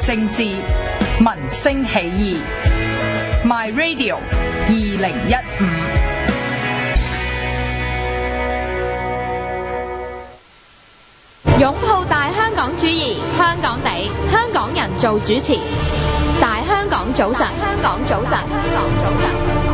政治，民聲起義。My Radio 2015。 擁抱大香港主義，香港地，香港人做主持。大香港早晨，香港早晨，香港早晨。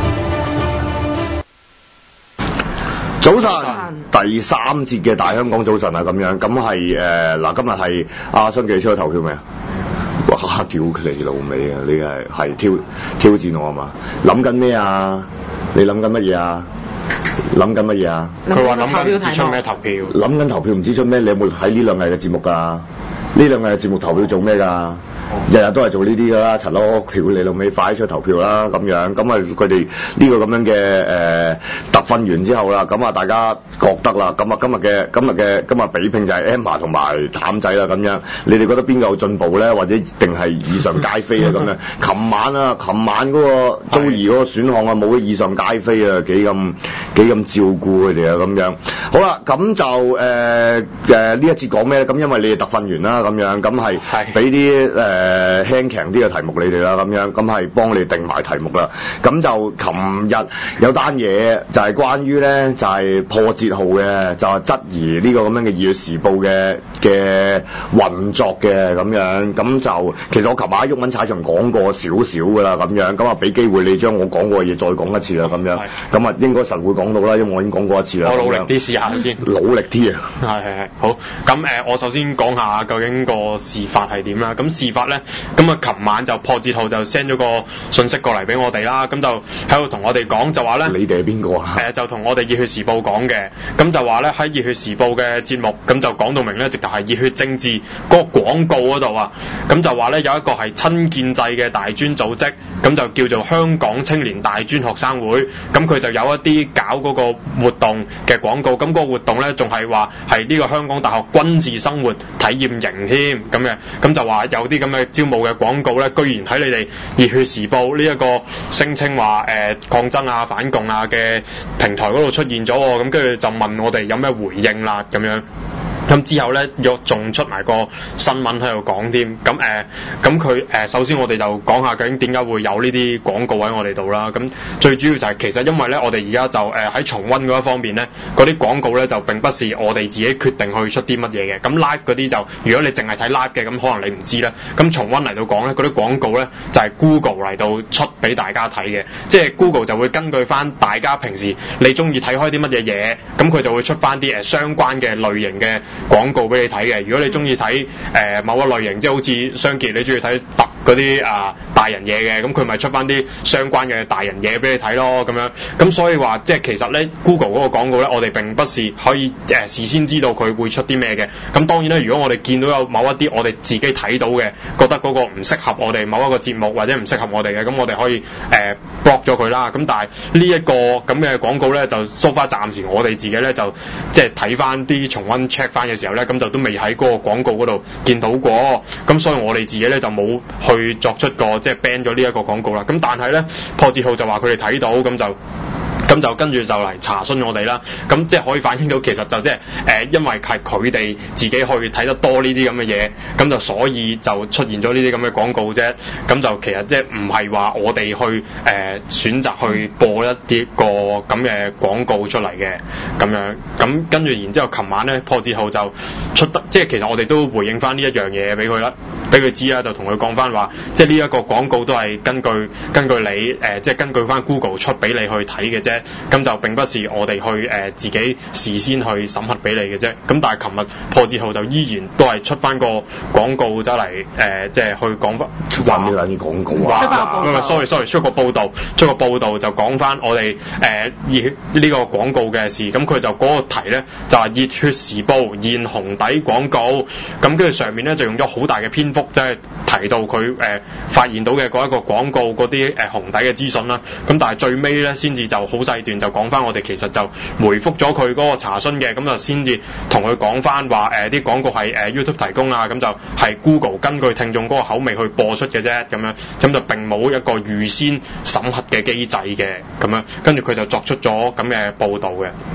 早晨，第三節嘅大香港早晨啊，咁樣，咁係嗱，今日係阿新記出去投票未啊？哇！屌你老味啊！你係挑戰我啊嘛？諗緊咩啊？你諗緊乜嘢啊？諗緊乜嘢啊？ 佢話諗緊唔知出咩投票。諗緊投票唔知出咩？你有冇睇呢兩日嘅節目㗎？呢兩日嘅節目投票做咩㗎？日日都係做呢啲㗎啦，陳佬條你老尾快出投票啦咁樣，咁啊佢哋呢個咁樣嘅特訓完之後啦，咁啊大家覺得啦，咁啊今日比拼就係 Emma 同埋譚仔啦咁樣，你哋覺得邊個有進步咧？或者定係以上皆非啊咁樣？琴晚嗰個 Joey 嗰個選項啊冇咗以上皆非啊，幾咁照顧佢哋啊咁樣。好啦，咁就呢一節講咩咧？咁因為你哋特訓完啦咁樣，咁係俾啲輕強啲嘅題目你哋啦，咁樣咁係幫你定埋題目啦。咁就琴日有單嘢就係關於咧，就係破折號嘅，就係質疑呢個咁樣嘅《2月時報》嘅運作嘅咁樣。咁就其實我琴晚喺毓民踩場講過少少㗎啦，咁樣咁啊俾機會你將我講過嘅嘢再講一次啦，咁樣咁啊應該實會講到啦，因為我已經講過一次啦。 我努力啲試下先， 努力啲啊！ 係好。咁我首先講下究竟個事發係點啦。咁事發咧，咁啊，琴晚就破折號就 send 咗個信息過嚟俾我哋啦，咁就喺度同我哋講就話咧， 你哋係邊個啊？ 就同我哋熱血時報講嘅，咁就話咧喺熱血時報嘅節目，咁就講到明咧，直頭係熱血政治嗰個廣告嗰度啊，咁就話咧有一個係親建制嘅大專組織，咁就叫做香港青年大專學生會，咁佢就有一啲搞嗰個活動嘅廣告，咁嗰個活動咧仲係話係呢個香港大學軍事生活體驗營添咁嘅，咁就話有啲咁嘅招募嘅廣告咧，居然喺你哋熱血時報呢一個聲稱話抗爭啊、反共啊嘅平台嗰度出現咗，咁跟住就問我哋有咩回應啦咁樣。咁之後咧，仲出埋個新聞喺度講添。咁佢首先我哋就講下究竟點解會有呢啲廣告喺我哋度啦。咁最主要就係其實因為咧，我哋而家就喺重溫嗰一方面咧，嗰啲廣告咧就並不是我哋自己決定去出啲乜嘢嘅。咁 live 嗰啲就如果你淨係睇 live 嘅，咁可能你唔知啦。咁重溫嚟到講咧，嗰啲廣告咧就係 Google 嚟到出俾大家睇嘅，即係 Google 就會根據翻大家平時你中意睇開啲乜嘢嘢，咁佢就會出翻啲相關嘅類型嘅廣告俾你睇嘅。如果你中意睇某個類型，即係好似雙傑你中意睇特嗰啲大人嘢嘅，咁佢咪出翻啲相關嘅大人嘢俾你睇咯咁樣。咁所以話即係其實咧 Google 嗰個廣告咧，我哋並不是可以事先知道佢會出啲咩嘅。咁當然咧，如果我哋見到有某一啲我哋自己睇到嘅，覺得嗰個唔適合我哋某一個節目或者唔適合我哋嘅，咁我哋可以block 咗佢啦。咁但係呢一個咁嘅廣告咧，就 so far 暫時我哋自己咧就即係睇翻啲重溫 check 翻嘅時候咧，咁就都未喺嗰個廣告嗰度見到過。咁所以我哋自己咧就冇去作出個即係 ban 咗呢一個廣告啦。咁但係咧破折號就話佢哋睇到，咁就跟住就嚟查詢我哋啦。咁即係可以反映到其實就即係因為係佢哋自己去睇得多呢啲咁嘅嘢，咁就所以就出現咗呢啲咁嘅廣告啫。咁就其實即係唔係話我哋去選擇去播一啲個咁嘅廣告出嚟嘅咁樣。咁跟住然之後琴晚咧破折號就出得，即係其實我哋都回應翻呢一樣嘢俾佢啦，俾佢知啦，就同佢講翻話，即係呢一個廣告都係根據你即係根據翻 Google 出俾你去睇嘅啫。咁就並不是我哋去自己事先去審核俾你嘅啫。咁但係琴日破折號就依然都係出翻個廣告走嚟即係去講翻話咩撚廣告啊？ 唔係 sorry 出個報道就講翻我哋呢個廣告嘅事。咁佢就嗰個題咧就係熱血時報現紅底廣告。咁跟住上面咧就用咗好大嘅篇幅，即係提到佢發現到嘅嗰一個廣告嗰啲紅底嘅資訊啦。咁但係最尾咧先至就好細段就講翻我哋其實就回覆咗佢嗰個查詢嘅，咁就先至同佢講翻話啲廣告係YouTube 提供啊，咁就係 Google 根據聽眾嗰個口味去播出嘅啫，咁就並冇一個預先審核嘅機制嘅咁樣。跟住佢就作出咗咁嘅報導嘅。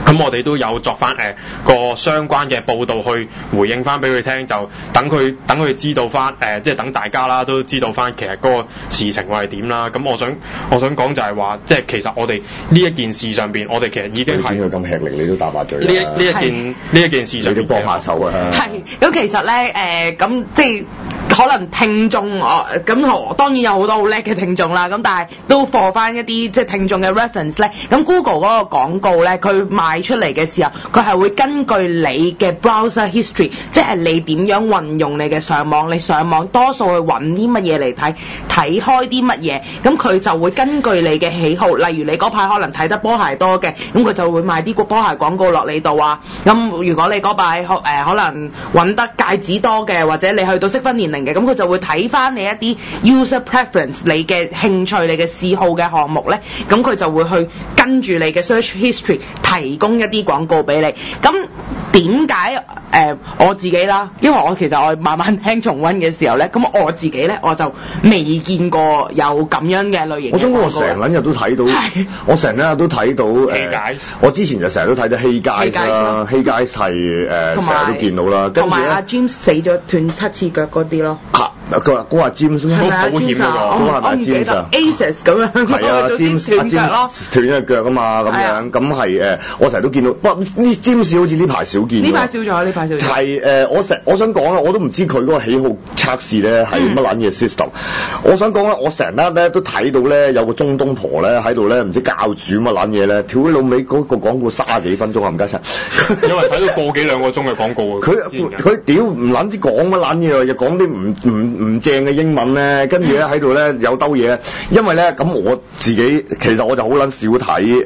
咁我哋都有作翻個相關嘅報導去回應翻俾佢聽，就等佢知道翻即係等大家啦都知道翻其實嗰個事情會係點啦。咁我想講就係話，即係其實我哋呢一件事上邊，我哋其實已經係點解咁吃力，你都打麻醉呢一件事上邊， 你都幫下手啊。 係咁，其實咧咁即係可能聽眾咁當然有好多好叻嘅聽眾啦。咁但係都放翻一啲即係聽眾嘅 reference 咧。咁 Google 嗰個廣告咧，佢賣出嚟嘅時候，佢係會根據你嘅 browser history， 即係你點樣運用你嘅上網，你上網多數去揾啲乜嘢嚟睇開啲乜嘢，咁佢就會根據你嘅喜好，例如你嗰排可能睇得波鞋多嘅，咁佢就會賣啲波鞋廣告落你度啊。咁如果你嗰排可能揾得戒指多嘅，或者你去到適婚年齡嘅，咁佢就會睇翻你一啲 user preference， 你嘅興趣、你嘅嗜好嘅項目咧，咁佢就會去跟住你嘅 search history 提供一啲廣告俾你。咁點解我自己啦？因為其實我慢慢聽重溫嘅時候咧，咁我自己咧我就未見過有咁樣嘅類型嘅廣告。 我想講我成日都睇到，我成日都睇到我之前就成日都睇到希佳啦，希佳係成日都見到啦， 同埋阿 James 死咗斷7次腳嗰啲咯。 佢話嗰個 James 好保險㗎喎， 我唔記得 Asus 咁樣。 係啊，James 斷咗腳啊嘛，咁樣咁係我成日都見到。不過呢 James 好似呢排少見。呢排少咗。係我想講啦，我都唔知佢嗰個喜好測試咧係乜撚嘢 system。我想講咧，我成日咧都睇到咧有個中東婆咧喺度咧唔知教主乜撚嘢咧，跳起老尾嗰個廣告30幾分鐘啊，唔該晒。 因為睇到個幾兩個鐘嘅廣告啊。 佢屌唔撚知講乜撚嘢，又講啲唔正嘅英文咧，跟住咧喺度咧有兜嘢。因為咧咁我自己其實我就好撚少睇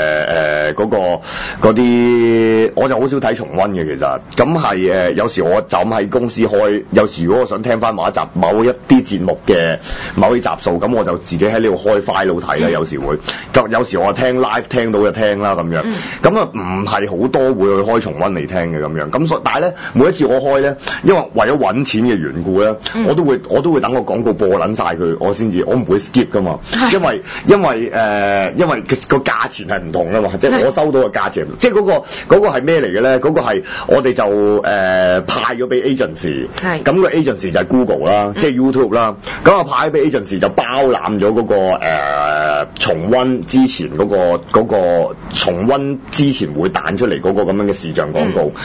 嗰啲，我就好少睇重溫嘅其實。咁係有時我就咁喺公司開，有時如果我想聽翻某一啲節目嘅某啲集數，咁我就自己喺呢度開 file 睇啦。有時會，有時我聽 live 聽到就聽啦咁樣。咁啊唔係好多會去開重溫嚟聽嘅咁樣。咁但係咧每一次我開咧，因為為咗揾錢嘅緣故咧，我都會等個廣告播撚晒佢，我唔會 skip 噶嘛。因為個價錢係唔同噶嘛，即係我收到嘅價錢，即係嗰個係咩嚟嘅咧？嗰個係我哋就派咗俾 agency， 咁個 agency 就係 Google 啦，即係 YouTube 啦。咁啊派俾 agency 就包攬咗嗰個重溫之前嗰個重溫之前會彈出嚟嗰個咁樣嘅視像廣告。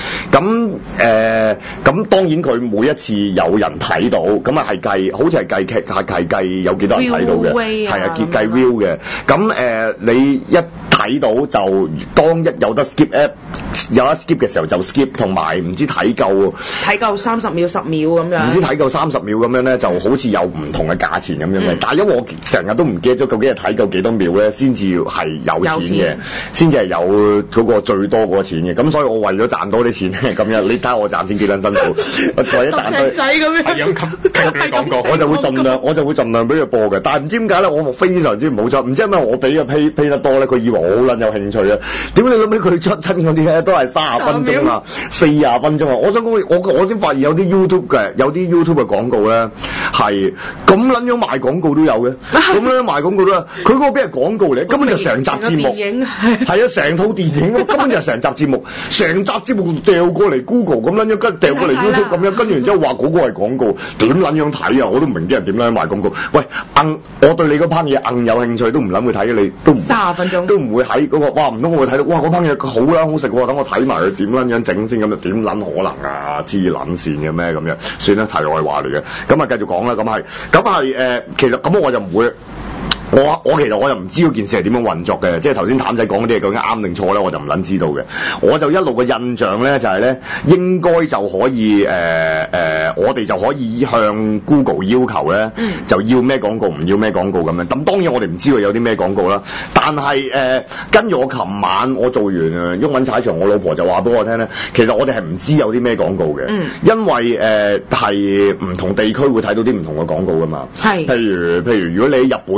咁當然佢每一次有人睇到，咁啊係計，好似係計有幾多人睇到嘅，係啊計 view 嘅。咁你一睇到就當一有得 skip app 有得 skip 嘅時候就 skip， 同埋唔知睇夠30秒10秒咁樣，唔知睇夠30秒咁樣咧，就好似有唔同嘅價錢咁樣嘅。但係因為我成日都唔記得咗究竟係睇夠幾多秒咧，先至係有錢嘅，先至係有嗰個最多嗰個錢嘅。咁所以我為咗賺多啲錢咁樣，你睇下我賺錢幾撚辛苦，為咗賺多仔咁樣，係咁吸廣告，我就會盡量俾佢播嘅。但係唔知點解咧，我非常之唔好彩，唔知係咪我俾嘅 pay 得多咧，佢以為我好撚有興趣啊？點解你諗起佢出親嗰啲咧都係30分鐘啊，40分鐘啊？我想講我先發現有啲 YouTube 嘅廣告咧係咁撚樣賣廣告都有嘅，咁樣賣廣告都有。佢嗰個邊係廣告嚟？根本就成集節目，係啊，成套電影根本就成集節目，成集節目掉過嚟 Google 咁撚樣，跟掉過嚟 YouTube 咁樣，跟住然之後話嗰個係廣告，點撚樣睇啊？我都唔明啲人點樣賣廣告。喂，我對你嗰班嘢有興趣，都唔諗去睇，你都30分鐘都唔會喺嗰個，哇唔通我會睇到，哇嗰班嘢好啦好食喎，等我睇埋佢點撚樣整先，咁就點撚可能啊？黐撚線嘅咩咁樣？算啦，題外話嚟嘅。咁啊繼續講啦，咁係其實咁我就唔會。我其實我就唔知嗰件事係點樣運作嘅，即係頭先譚仔講嗰啲嘢究竟啱定錯咧，我就唔撚知道嘅。我就一路嘅印象咧就係咧，應該就可以我哋就可以向 Google 要求咧，就要咩廣告唔要咩廣告咁樣。咁當然我哋唔知道有啲咩廣告啦，但係跟住我琴晚我做完毓民踩場，我老婆就話俾我聽咧，其實我哋係唔知有啲咩廣告嘅，因為係唔同地區會睇到啲唔同嘅廣告噶嘛。係，譬如如果你喺日本開，如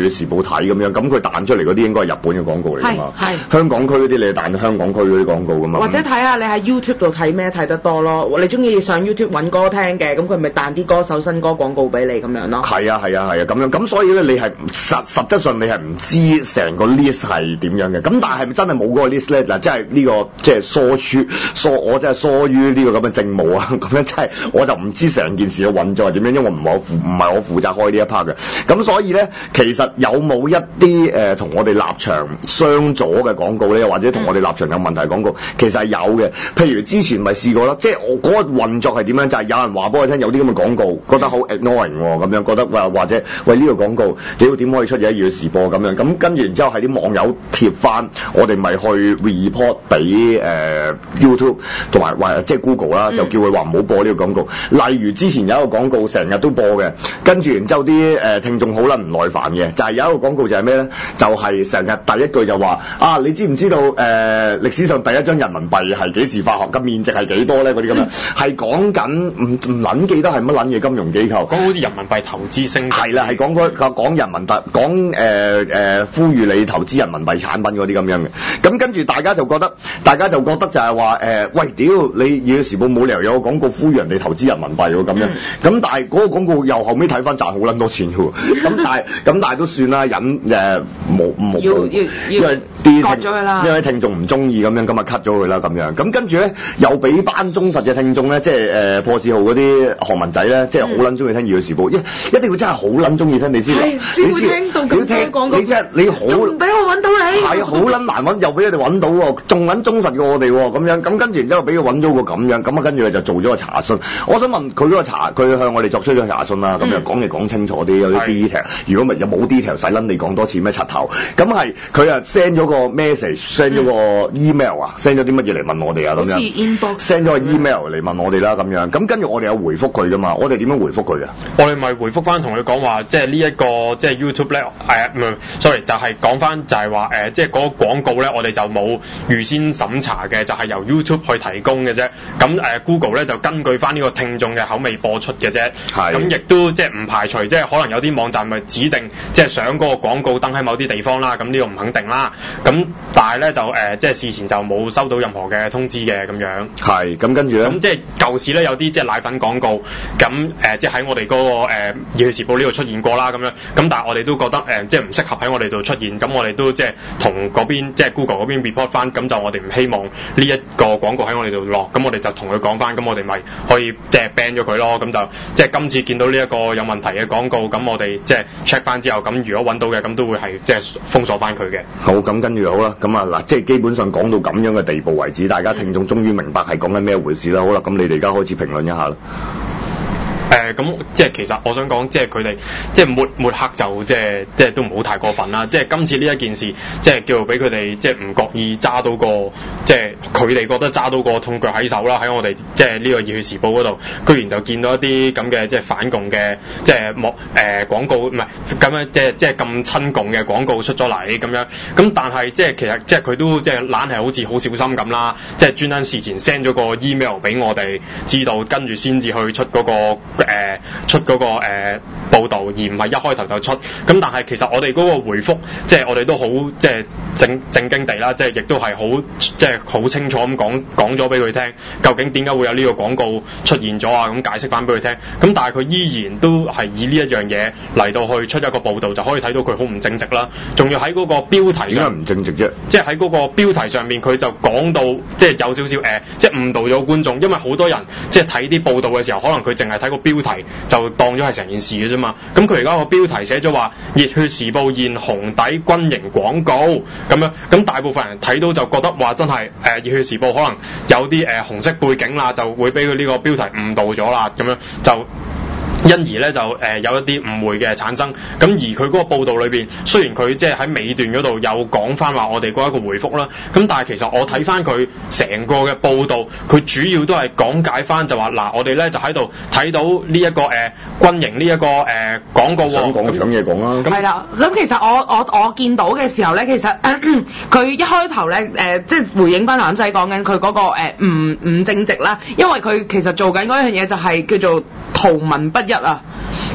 月時報睇咁樣，咁佢彈出嚟嗰啲應該係日本嘅廣告嚟㗎嘛。 係香港區嗰啲你彈香港區嗰啲廣告㗎嘛。 或者睇下你喺 YouTube 度睇咩睇得多咯，你中意上 YouTube 揾歌聽嘅，咁佢咪彈啲歌手新歌廣告俾你咁樣咯。 係啊咁樣，咁所以咧你係實質上你係唔知成個 list 係點樣嘅，咁但係咪真係冇嗰個 list 咧？嗱，即係呢個即係我真係疏於呢個咁嘅政務啊，咁樣真係我就唔知成件事嘅運作係點樣，因為唔係我負責開呢一 part 嘅。咁所以咧，其實有冇一啲同我哋立場相左嘅廣告咧，或者同我哋立場有問題嘅廣告，其實係有嘅。譬如之前咪試過啦，即係我嗰個運作係點樣？就係有人話俾我聽有啲咁嘅廣告，覺得好 annoying 咁樣，覺得或者喂呢個廣告點可以出嘢要時播咁樣，咁跟住然之後係啲網友貼翻，我哋咪去 report 俾YouTube 同埋或即係 Google 啦，就叫佢話唔好播呢個廣告。例如之前有一個廣告成日都播嘅，跟住然之後啲聽眾好撚唔耐煩嘅，就係有一個廣告就係咩咧？就係成日第一句就話啊，你知唔知道歷史上第一張人民幣係幾時發行？嘅面值係幾多咧？嗰啲咁樣係講緊唔撚記得係乜撚嘢金融機構， 講好似人民幣投資升級。 係啦，係講人民幣，講呼籲你投資人民幣產品嗰啲咁樣嘅。咁跟住大家就覺得就係話喂，屌你《夜時報》冇理由有個廣告呼籲人哋投資人民幣喎咁樣。咁但係嗰個廣告又後尾睇翻賺好撚多錢嘅喎。咁但係都算啦，冇因為啲 cut 咗佢啦， 因為聽眾唔中意咁樣，咁啊 cut 咗佢啦咁樣。咁跟住咧又俾班忠實嘅聽眾咧，即係破字號嗰啲韓文仔咧，即係好撚中意聽《夜時報》，一定要真係好撚中意聽你先，你先會聽到咁多廣告。 你真係你好， 仲唔俾我揾到你？ 係好撚難揾，又俾佢哋揾到喎，仲撚忠實過我哋喎，咁樣咁跟住然之後俾佢揾咗個咁樣，咁啊跟住佢就做咗個查詢。我想問佢嗰個佢向我哋作出咗查詢啦，咁樣講嘢講清楚啲，有啲 detail。如果咪有冇 detail，使撚你講多次咩柒頭？咁係佢啊 send 咗個 message，send 咗個 email 啊，send 咗啲乜嘢嚟問我哋啊咁樣。好似 inbox。send 咗個 email 嚟問我哋啦咁樣，咁跟住我哋有回覆佢噶嘛？我哋點樣回覆佢啊？ 我哋咪回覆翻同佢講話，即係呢一個即係 YouTube 咧，sorry 就係講翻就係話即係嗰個廣告咧，我哋就冇預先審查嘅，就係由 YouTube 去提供嘅啫。咁Google 咧就根據翻呢個聽眾嘅口味播出嘅啫。係。咁亦都即係唔排除，即係可能有啲網站咪指定即係想嗰個廣告登喺某啲地方啦。咁呢個唔肯定啦。咁但係咧就即係事前就冇收到任何嘅通知嘅咁樣。係。咁跟住咧。咁即係舊時咧有啲即係奶粉廣告，咁即係喺我哋嗰個夜時報呢度出現過啦咁樣。咁但係我哋都覺得即係唔適合喺我哋度出現，咁我哋都即係同嗰邊即係 Google 嗰邊 report 翻，咁就我哋唔希望呢一個廣告喺我哋度落，咁我哋就同佢講翻，咁我哋咪可以即係 ban 咗佢咯。咁就即係今次見到呢一個有問題嘅廣告，咁我哋即係 check 翻之後，咁如果揾到嘅，咁都會係即係封鎖翻佢嘅。 好，咁跟住好啦，咁啊嗱，即係基本上講到咁樣嘅地步為止，大家聽眾終於明白係講緊咩回事啦。好啦，咁你哋而家開始評論一下啦。 咁即係其實我想講，即係佢哋即係抹黑就即係都唔好太過分啦。即係今次呢一件事，即係叫做俾佢哋即係唔覺意揸到個，即係佢哋覺得揸到個痛腳喺手啦。喺我哋即係呢個熱血時報嗰度，居然就見到一啲咁嘅即係反共嘅即係廣告，唔係咁樣即係咁親共嘅廣告出咗嚟咁樣。咁但係即係其實即係佢都即係懶係好似好小心咁啦，即係專登事前 send 咗個 email 俾我哋知道，跟住先至去出嗰個出嗰個報導，而唔係一開頭就出。咁但係其實我哋嗰個回覆，即係我哋都好即係正經地啦，即係亦都係好即係好清楚咁講咗俾佢聽，究竟點解會有呢個廣告出現咗啊？咁解釋翻俾佢聽。咁但係佢依然都係以呢一樣嘢嚟到去出一個報導，就可以睇到佢好唔正直啦。仲要喺嗰個標題上，點解唔正直啫？ 即係喺嗰個標題上面，佢就講到即係有少少即係誤導咗觀眾，因為好多人即係睇啲報導嘅時候，可能佢淨係睇個標題就當咗係成件事嘅啫嘛。咁佢而家個標題寫咗話熱血時報現紅底軍營廣告咁樣，咁大部分人睇到就覺得話真係熱血時報可能有啲紅色背景啦，就會俾佢呢個標題誤導咗啦，咁樣就因而咧就有一啲誤會嘅產生。咁而佢嗰個報導裏邊，雖然佢即係喺尾段嗰度有講翻話我哋嗰一個回覆啦，咁但係其實我睇翻佢成個嘅報導，佢主要都係講解翻就話嗱，我哋咧就喺度睇到呢一個軍營呢一個廣告喎。 想講搶嘢講啦。 係啦，咁其實我見到嘅時候咧，其實佢一開頭咧即係回應翻男仔講緊佢嗰個唔正直啦，因為佢其實做緊嗰樣嘢就係叫做圖文不一啊。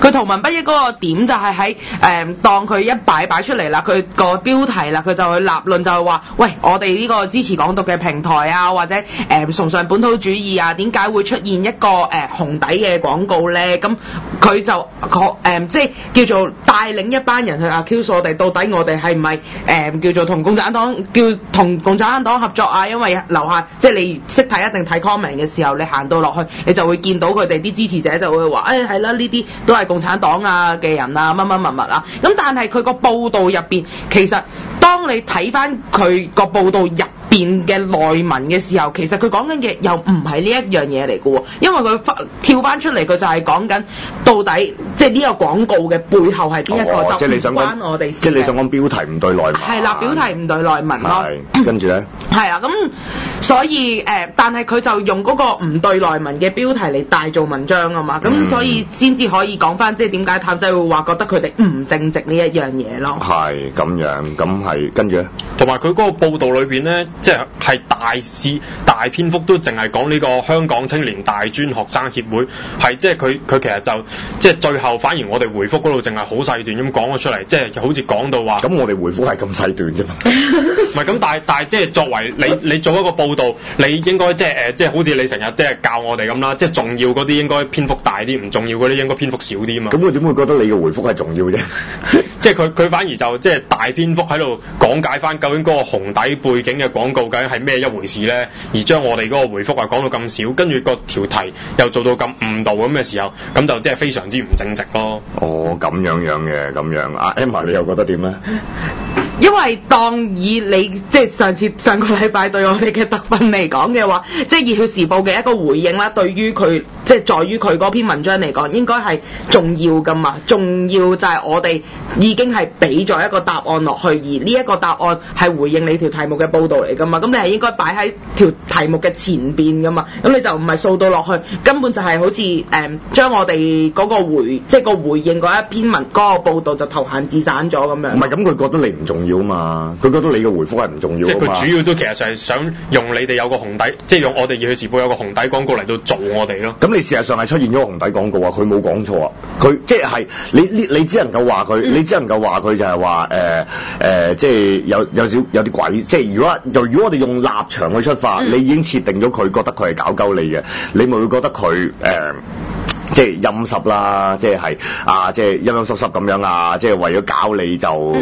佢圖文不益嗰個點就係喺當佢一擺出嚟啦，佢個標題啦，佢就去立論就係話，喂，我哋呢個支持港獨嘅平台啊，或者崇尚本土主義啊，點解會出現一個紅底嘅廣告咧？咁佢就即係叫做帶領一班人去 accuse 我哋，到底我哋係唔係叫做同共產黨合作啊？因為樓下即係你識睇一定睇 comment 嘅時候，你行到落去，你就會見到佢哋啲支持者就會話，係啦，呢啲都係共產黨啊嘅人啊，乜啊。咁但係佢個報道入邊，其實當你睇翻佢個報道入邊嘅內文嘅時候，其實佢講緊嘅又唔係呢一樣嘢嚟嘅喎，因為佢跳翻出嚟，佢就係講緊到底即係呢個廣告嘅背後係邊一個，就唔關我哋事。 即係你想講標題唔對內文。 係啦，標題唔對內文咯。 係，跟住咧。 係啊，咁所以但係佢就用嗰個唔對內文嘅標題嚟大做文章啊嘛，咁所以先至可以講翻，即係點解譚仔會話覺得佢哋唔正直呢一樣嘢咯。係咁樣，咁係跟住咧。 同埋佢嗰個報導裏邊咧，即係大篇幅都淨係講呢個香港青年大專學生協會，係即係佢其實就即係最後反而我哋回覆嗰度淨係好細段咁講咗出嚟，即係好似講到話。咁我哋回覆係咁細段啫嘛。 唔係咁，但係即係作為你做一個報導，你應該即係好似你成日即係教我哋咁啦，即係重要嗰啲應該篇幅大啲，唔重要嗰啲應該篇幅少啲啊嘛。 咁佢點會覺得你嘅回覆係重要啫？ 即係佢反而就即係大篇幅喺度講解翻究竟嗰個紅底背景嘅廣告究竟係咩一回事咧，而將我哋嗰個回覆講到咁少，跟住個條題又做到咁誤導咁嘅時候，咁就即係非常之唔正直咯。 哦，咁樣嘅，咁樣。阿 Emma 你又覺得點咧？ 因為當以你即係上個禮拜對我哋嘅特訓嚟講嘅話，即係熱血時報嘅一個回應啦，對於佢即係在於佢嗰篇文章嚟講，應該係重要㗎嘛。重要就係我哋已經係俾咗一個答案落去，而呢一個答案係回應你條題目嘅報導嚟㗎嘛。咁你係應該擺喺條題目嘅前邊㗎嘛。咁你就唔係掃到落去，根本就係好似將我哋嗰個即係個回應嗰一篇文嗰個報導就投閒置散咗咁樣。 唔係咁，佢覺得你唔重要啊嘛，佢覺得你嘅回覆係唔重要啊嘛。 即係佢主要都其實就係想用你哋有個紅底，即係用我哋熱血時報有個紅底廣告嚟到做我哋咯。 咁你事實上係出現咗紅底廣告啊，佢冇講錯啊，佢即係你只能夠話佢，你只能夠話佢就係話即係有啲鬼，即係如果我哋用立場去出發，你已經設定咗佢覺得佢係搞鳩你嘅，你咪會覺得佢即係陰濕啦，即係即係陰陰濕濕咁樣啊，即係為咗搞你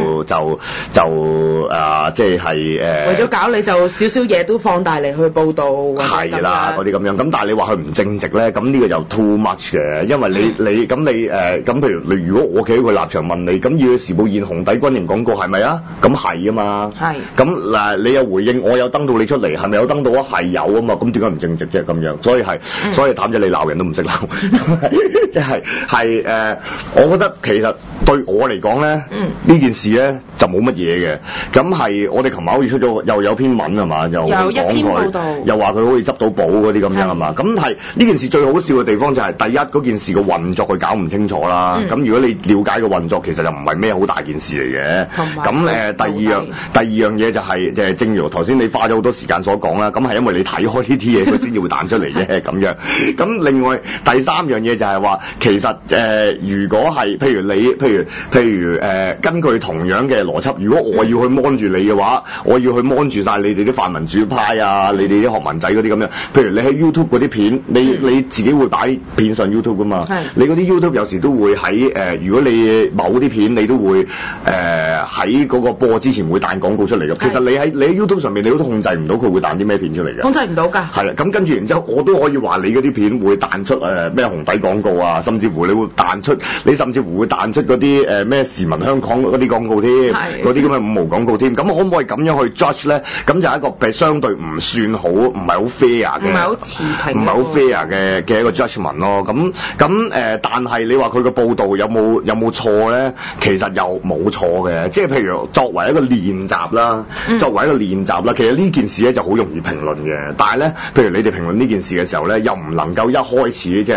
即係為咗搞你就少少嘢都放大嚟去報導， 係啦嗰啲咁樣。咁但係你話佢唔正直咧，咁呢個就 too much 嘅，因為你咁譬如你如果我企喺佢立場問你，咁要時報現紅底軍營廣告係咪啊？咁係啊嘛。係。咁嗱你有回應，我有登到你出嚟，係咪有登到啊？係有啊嘛。咁點解唔正直啫？咁樣，所以譚仔你鬧人都唔識鬧。即係我覺得其實對我嚟講咧，呢件事咧就冇乜嘢嘅。咁係我哋琴晚好似出咗又有篇文係嘛，又講佢，又話佢可以執到寶嗰啲咁樣係嘛。咁係呢件事最好笑嘅地方就係第一嗰件事個運作佢搞唔清楚啦。咁如果你了解個運作，其實就唔係咩好大件事嚟嘅。咁第二樣嘢就係正如頭先你花咗好多時間所講啦。咁係因為你睇開呢啲嘢，佢先至會彈出嚟啫咁樣。咁另外第三樣嘢就係話，其實如果係譬如根據同樣嘅邏輯，如果我要去 mon 住你嘅話，我要去 mon 住晒你哋啲泛民主派啊，你哋啲學文仔嗰啲咁樣。譬如你喺 YouTube 嗰啲片，你自己會擺片上 YouTube 噶嘛？你嗰啲 YouTube 有時都會喺如果你某啲片你都會喺嗰個播之前會彈廣告出嚟嘅。其實你喺 YouTube 上面你都控制唔到佢會彈啲咩片出嚟嘅。控制唔到㗎。係啦，咁跟住然之後我都可以話你嗰啲片會彈出咩紅底廣告啊，甚至乎你會彈出嗰啲咩時聞香港嗰啲廣告添，嗰啲咁嘅五毛廣告添。咁可唔可以咁樣去 judge 咧？咁就係一個相對唔算好，唔係好 fair 嘅，唔係好持平，唔係好 fair 嘅一個 judgement 咯。但係你話佢個報導有冇錯咧？其實又冇錯嘅。即係譬如作為一個練習啦，其實呢件事咧就好容易評論嘅。但係咧，譬如你哋評論呢件事嘅時候咧，又唔能夠一開始即係其實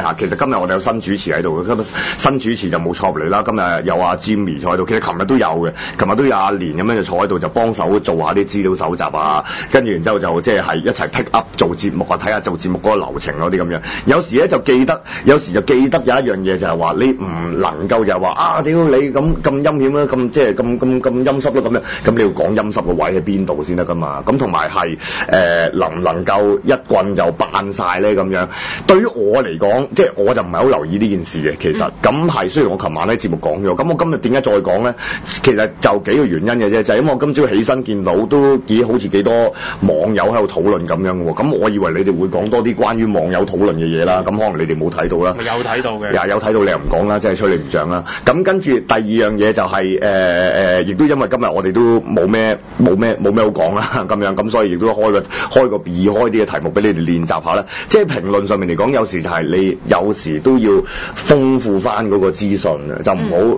今日我哋有新主持喺度，今日新主持就冇坐入嚟啦。今日有阿 Jimmy 坐喺度，其實琴日都有嘅，琴日都有阿連咁樣就坐喺度，就幫手做下啲資料搜集啊，跟住然之後就即係一齊 pick up 做節目啊，睇下做節目嗰個流程嗰啲咁樣。有時咧就記得有一樣嘢就係話你唔能夠就係話啊屌你咁陰險啦，咁即係咁陰濕啦咁樣，咁你要講陰濕嘅位喺邊度先得噶嘛？咁同埋係能唔能夠一棍就扮晒咧咁樣？對於我嚟講，即係我就唔係好留意呢件事嘅，其實咁係雖然我琴晚喺節目講咗，咁我今日點解再講咧？其實就幾個原因嘅啫，就係因為我今朝起身見到都好似幾多網友喺度討論咁樣喎，咁我以為你哋會講多啲關於網友討論嘅嘢啦，咁可能你哋冇睇到啦。 有睇到嘅， 有睇到你又唔講啦，即係吹你唔漲啦。咁跟住第二樣嘢就係亦都因為今日我哋都冇咩好講啦，咁樣咁所以亦都開個易開啲嘅題目俾你哋練習下啦。即係評論上面嚟講，有時就係你有時都要豐富翻嗰個資訊啊，就唔好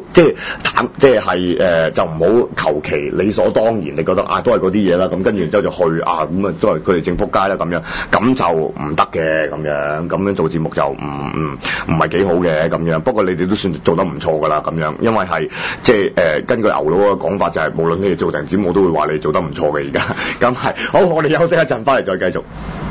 就唔好求其理所當然，你覺得啊都係嗰啲嘢啦，咁跟住然之後就去啊咁啊都係佢哋正仆街啦咁樣，咁就唔得嘅咁樣做節目就唔係幾好嘅咁樣。不過你哋都算做得唔錯㗎啦咁樣，因為係即係根據牛佬嘅講法就係無論你哋做成節目，我都會話你做得唔錯嘅而家。咁係好，我哋休息一陣，翻嚟再繼續。